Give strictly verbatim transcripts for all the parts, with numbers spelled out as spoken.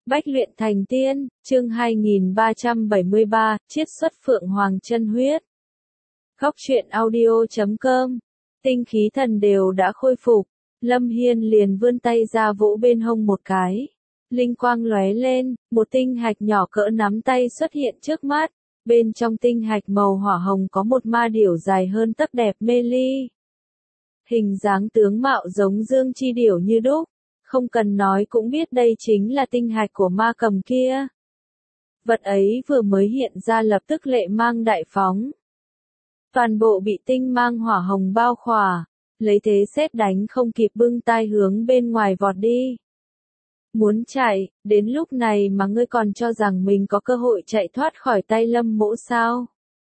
Bách luyện thành tiên, chương hai nghìn ba trăm bảy mươi ba, chiết xuất Phượng Hoàng chân huyết. Góc truyện audio chấm com. Tinh khí thần đều đã khôi phục, Lâm Hiên liền vươn tay ra vỗ bên hông một cái. Linh quang lóe lên, một tinh hạch nhỏ cỡ nắm tay xuất hiện trước mắt. Bên trong tinh hạch màu hỏa hồng có một ma điểu dài hơn tấc đẹp mê ly. Hình dáng tướng mạo giống dương chi điểu như đúc. Không cần nói cũng biết đây chính là tinh hạch của ma cầm kia. Vật ấy vừa mới hiện ra lập tức lệ mang đại phóng. Toàn bộ bị tinh mang hỏa hồng bao khỏa, lấy thế sét đánh không kịp bưng tai hướng bên ngoài vọt đi. Muốn chạy, đến lúc này mà ngươi còn cho rằng mình có cơ hội chạy thoát khỏi tay Lâm Mỗ sao?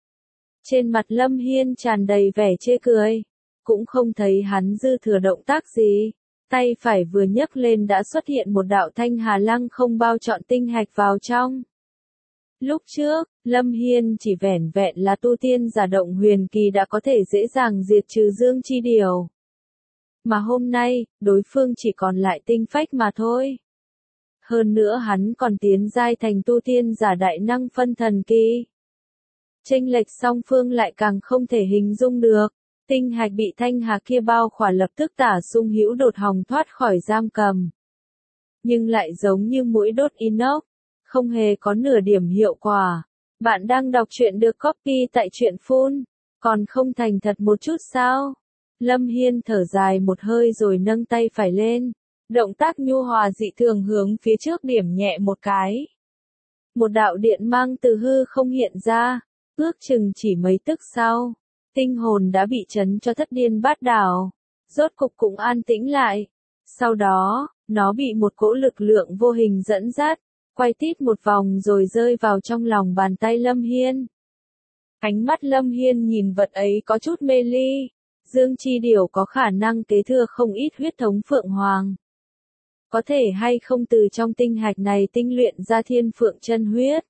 Trên mặt Lâm Hiên tràn đầy vẻ chê cười, cũng không thấy hắn dư thừa động tác gì. Tay phải vừa nhấc lên đã xuất hiện một đạo thanh hà lăng không bao trọn tinh hạch vào trong. Lúc trước, Lâm Hiên chỉ vẻn vẹn là tu tiên giả động huyền kỳ đã có thể dễ dàng diệt trừ dương chi điều. Mà hôm nay, đối phương chỉ còn lại tinh phách mà thôi. Hơn nữa hắn còn tiến giai thành tu tiên giả đại năng phân thần kỳ. Chênh lệch song phương lại càng không thể hình dung được. Tinh hạch bị thanh hà kia bao khỏa lập tức tả sung hữu đột hòng thoát khỏi giam cầm. Nhưng lại giống như mũi đốt inox, không hề có nửa điểm hiệu quả. Bạn đang đọc truyện được copy tại truyện phun, còn không thành thật một chút sao? Lâm Hiên thở dài một hơi rồi nâng tay phải lên. Động tác nhu hòa dị thường hướng phía trước điểm nhẹ một cái. Một đạo điện mang từ hư không hiện ra, ước chừng chỉ mấy tức sau. Tinh hồn đã bị chấn cho thất điên bát đảo, rốt cục cũng an tĩnh lại. Sau đó, nó bị một cỗ lực lượng vô hình dẫn dắt, quay tít một vòng rồi rơi vào trong lòng bàn tay Lâm Hiên. Ánh mắt Lâm Hiên nhìn vật ấy có chút mê ly, dương chi điểu có khả năng kế thừa không ít huyết thống Phượng Hoàng. Có thể hay không từ trong tinh hạch này tinh luyện ra thiên phượng chân huyết.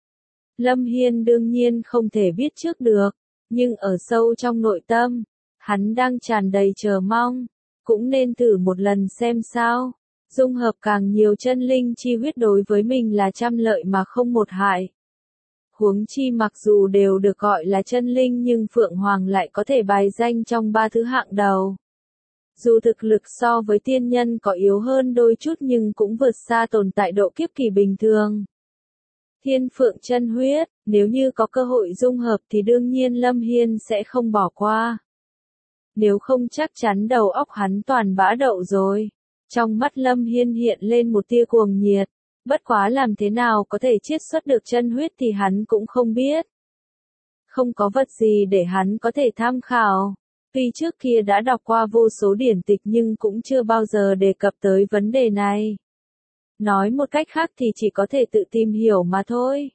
Lâm Hiên đương nhiên không thể biết trước được. Nhưng ở sâu trong nội tâm, hắn đang tràn đầy chờ mong, cũng nên thử một lần xem sao. Dung hợp càng nhiều chân linh chi huyết đối với mình là trăm lợi mà không một hại. Huống chi mặc dù đều được gọi là chân linh nhưng Phượng Hoàng lại có thể bài danh trong ba thứ hạng đầu. Dù thực lực so với tiên nhân có yếu hơn đôi chút nhưng cũng vượt xa tồn tại độ kiếp kỳ bình thường. Thiên phượng chân huyết, nếu như có cơ hội dung hợp thì đương nhiên Lâm Hiên sẽ không bỏ qua. Nếu không chắc chắn đầu óc hắn toàn bã đậu rồi. Trong mắt Lâm Hiên hiện lên một tia cuồng nhiệt, bất quá làm thế nào có thể chiết xuất được chân huyết thì hắn cũng không biết. Không có vật gì để hắn có thể tham khảo. Tuy trước kia đã đọc qua vô số điển tịch nhưng cũng chưa bao giờ đề cập tới vấn đề này. Nói một cách khác thì chỉ có thể tự tìm hiểu mà thôi.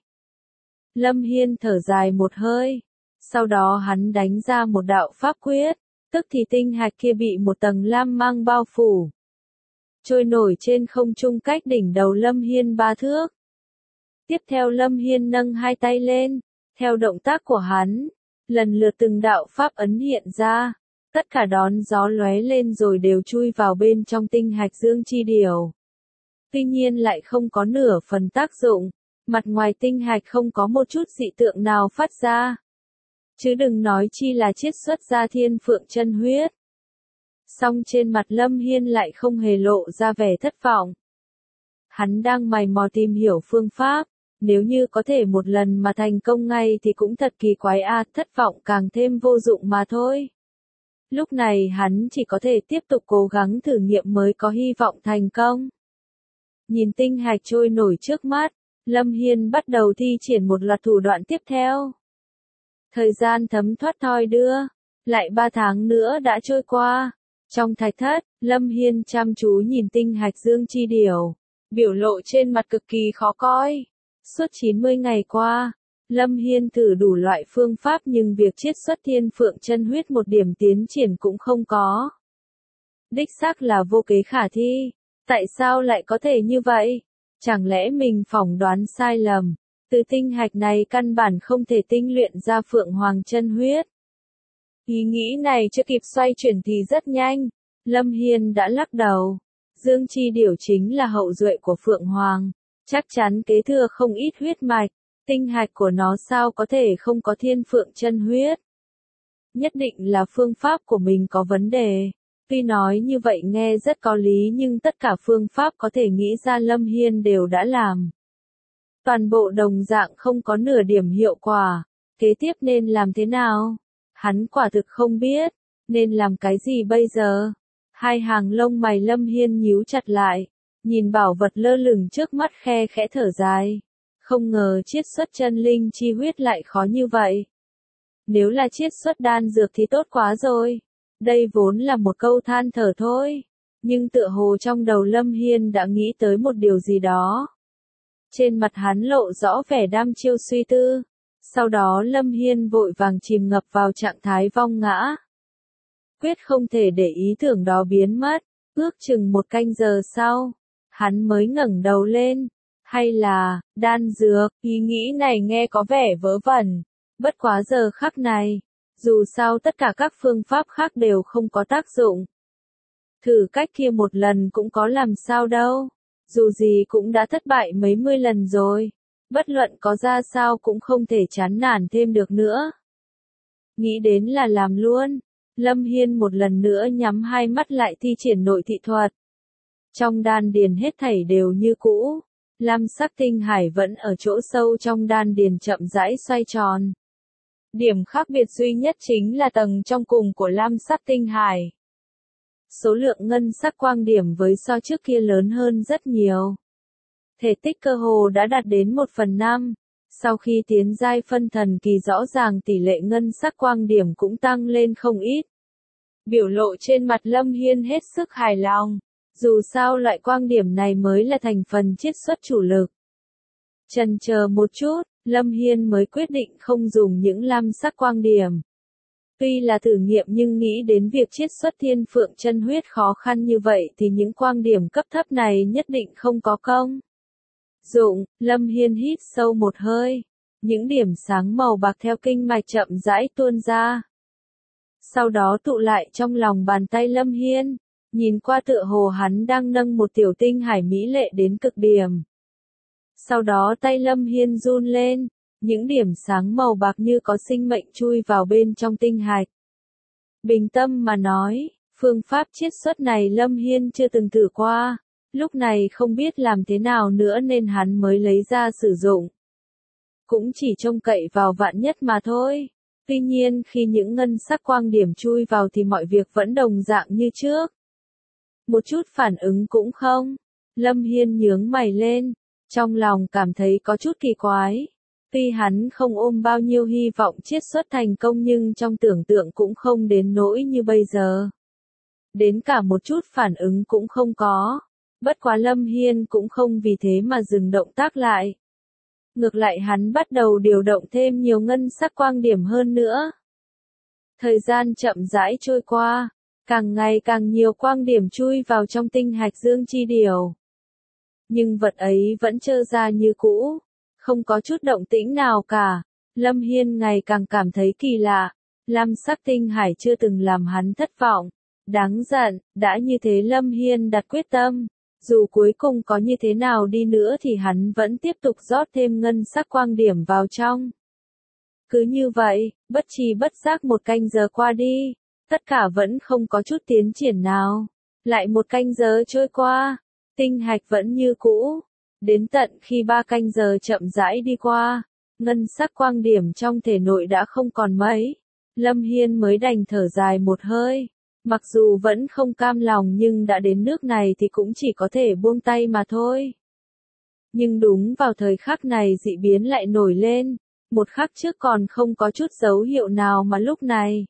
Lâm Hiên thở dài một hơi. Sau đó hắn đánh ra một đạo pháp quyết. Tức thì tinh hạch kia bị một tầng lam mang bao phủ. Trôi nổi trên không trung cách đỉnh đầu Lâm Hiên ba thước. Tiếp theo Lâm Hiên nâng hai tay lên. Theo động tác của hắn, lần lượt từng đạo pháp ấn hiện ra. Tất cả đón gió lóe lên rồi đều chui vào bên trong tinh hạch dương chi điểu. Tuy nhiên lại không có nửa phần tác dụng, mặt ngoài tinh hạch không có một chút dị tượng nào phát ra. Chứ đừng nói chi là chiết xuất ra thiên phượng chân huyết. Song trên mặt Lâm Hiên lại không hề lộ ra vẻ thất vọng. Hắn đang mày mò tìm hiểu phương pháp, nếu như có thể một lần mà thành công ngay thì cũng thật kỳ quái a, à, thất vọng càng thêm vô dụng mà thôi. Lúc này hắn chỉ có thể tiếp tục cố gắng thử nghiệm mới có hy vọng thành công. Nhìn tinh hạch trôi nổi trước mắt, Lâm Hiên bắt đầu thi triển một loạt thủ đoạn tiếp theo. Thời gian thấm thoát thoi đưa, lại ba tháng nữa đã trôi qua. Trong thạch thất, Lâm Hiên chăm chú nhìn tinh hạch dương chi điểu, biểu lộ trên mặt cực kỳ khó coi. Suốt chín mươi ngày qua, Lâm Hiên thử đủ loại phương pháp nhưng việc chiết xuất thiên phượng chân huyết một điểm tiến triển cũng không có. Đích xác là vô kế khả thi. Tại sao lại có thể như vậy? Chẳng lẽ mình phỏng đoán sai lầm? Từ tinh hạch này căn bản không thể tinh luyện ra Phượng Hoàng chân huyết. Ý nghĩ này chưa kịp xoay chuyển thì rất nhanh. Lâm Hiên đã lắc đầu. Dương chi điểu chính là hậu duệ của Phượng Hoàng. chắc chắn kế thừa không ít huyết mạch, tinh hạch của nó sao có thể không có thiên phượng chân huyết. Nhất định là phương pháp của mình có vấn đề. Tuy nói như vậy nghe rất có lý nhưng tất cả phương pháp có thể nghĩ ra Lâm Hiên đều đã làm. Toàn bộ đồng dạng không có nửa điểm hiệu quả. Kế tiếp nên làm thế nào? Hắn quả thực không biết. Nên làm cái gì bây giờ? Hai hàng lông mày Lâm Hiên nhíu chặt lại. Nhìn bảo vật lơ lửng trước mắt khe khẽ thở dài. Không ngờ chiết xuất chân linh chi huyết lại khó như vậy. Nếu là chiết xuất đan dược thì tốt quá rồi. Đây vốn là một câu than thở thôi. Nhưng tựa hồ trong đầu Lâm Hiên đã nghĩ tới một điều gì đó. Trên mặt hắn lộ rõ vẻ đăm chiêu suy tư. Sau đó Lâm Hiên vội vàng chìm ngập vào trạng thái vong ngã. Quyết không thể để ý tưởng đó biến mất. Ước chừng một canh giờ sau, hắn mới ngẩng đầu lên. Hay là, đan dược, ý nghĩ này nghe có vẻ vớ vẩn. Bất quá giờ khắc này, dù sao tất cả các phương pháp khác đều không có tác dụng. Thử cách kia một lần cũng có làm sao đâu. Dù gì cũng đã thất bại mấy mươi lần rồi. Bất luận có ra sao cũng không thể chán nản thêm được nữa. Nghĩ đến là làm luôn. Lâm Hiên một lần nữa nhắm hai mắt lại thi triển nội thị thuật. Trong đan điền hết thảy đều như cũ. Lam sắc tinh hải vẫn ở chỗ sâu trong đan điền chậm rãi xoay tròn. Điểm khác biệt duy nhất chính là tầng trong cùng của lam sắc tinh hải. Số lượng ngân sắc quang điểm với so trước kia lớn hơn rất nhiều. Thể tích cơ hồ đã đạt đến một phần năm. Sau khi tiến giai phân thần kỳ rõ ràng tỷ lệ ngân sắc quang điểm cũng tăng lên không ít. Biểu lộ trên mặt Lâm Hiên hết sức hài lòng. Dù sao loại quang điểm này mới là thành phần chiết xuất chủ lực. Chần chờ một chút, Lâm Hiên mới quyết định không dùng những lam sắc quang điểm. Tuy là thử nghiệm nhưng nghĩ đến việc chiết xuất thiên phượng chân huyết khó khăn như vậy thì những quang điểm cấp thấp này nhất định không có công dụng. Lâm Hiên hít sâu một hơi. Những điểm sáng màu bạc theo kinh mạch chậm rãi tuôn ra. Sau đó tụ lại trong lòng bàn tay Lâm Hiên. Nhìn qua tựa hồ hắn đang nâng một tiểu tinh hải mỹ lệ đến cực điểm. Sau đó tay Lâm Hiên run lên. Những điểm sáng màu bạc như có sinh mệnh chui vào bên trong tinh hạch. Bình tâm mà nói, phương pháp chiết xuất này Lâm Hiên chưa từng thử qua. Lúc này không biết làm thế nào nữa nên hắn mới lấy ra sử dụng. Cũng chỉ trông cậy vào vạn nhất mà thôi. Tuy nhiên khi những ngân sắc quang điểm chui vào thì mọi việc vẫn đồng dạng như trước. Một chút phản ứng cũng không. Lâm Hiên nhướng mày lên. Trong lòng cảm thấy có chút kỳ quái. Tuy hắn không ôm bao nhiêu hy vọng chiết xuất thành công nhưng trong tưởng tượng cũng không đến nỗi như bây giờ. Đến cả một chút phản ứng cũng không có. Bất quá Lâm Hiên cũng không vì thế mà dừng động tác lại. Ngược lại hắn bắt đầu điều động thêm nhiều ngân sắc quang điểm hơn nữa. Thời gian chậm rãi trôi qua, càng ngày càng nhiều quang điểm chui vào trong tinh hạch dương chi điểu. Nhưng vật ấy vẫn trơ ra như cũ, không có chút động tĩnh nào cả. Lâm Hiên ngày càng cảm thấy kỳ lạ, lam sắc tinh hải chưa từng làm hắn thất vọng. Đáng giận, đã như thế Lâm Hiên đặt quyết tâm. Dù cuối cùng có như thế nào đi nữa thì hắn vẫn tiếp tục rót thêm ngân sắc quang điểm vào trong. Cứ như vậy, bất tri bất giác một canh giờ qua đi, tất cả vẫn không có chút tiến triển nào. Lại một canh giờ trôi qua, tinh hạch vẫn như cũ. Đến tận khi ba canh giờ chậm rãi đi qua, ngân sắc quang điểm trong thể nội đã không còn mấy. Lâm Hiên mới đành thở dài một hơi. Mặc dù vẫn không cam lòng nhưng đã đến nước này thì cũng chỉ có thể buông tay mà thôi. Nhưng đúng vào thời khắc này dị biến lại nổi lên, một khắc trước còn không có chút dấu hiệu nào mà lúc này.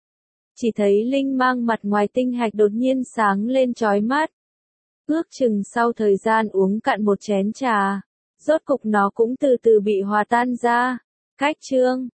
Chỉ thấy linh mang mặt ngoài tinh hạch đột nhiên sáng lên chói mắt. Ước chừng sau thời gian uống cạn một chén trà, rốt cục nó cũng từ từ bị hòa tan ra. Cách chương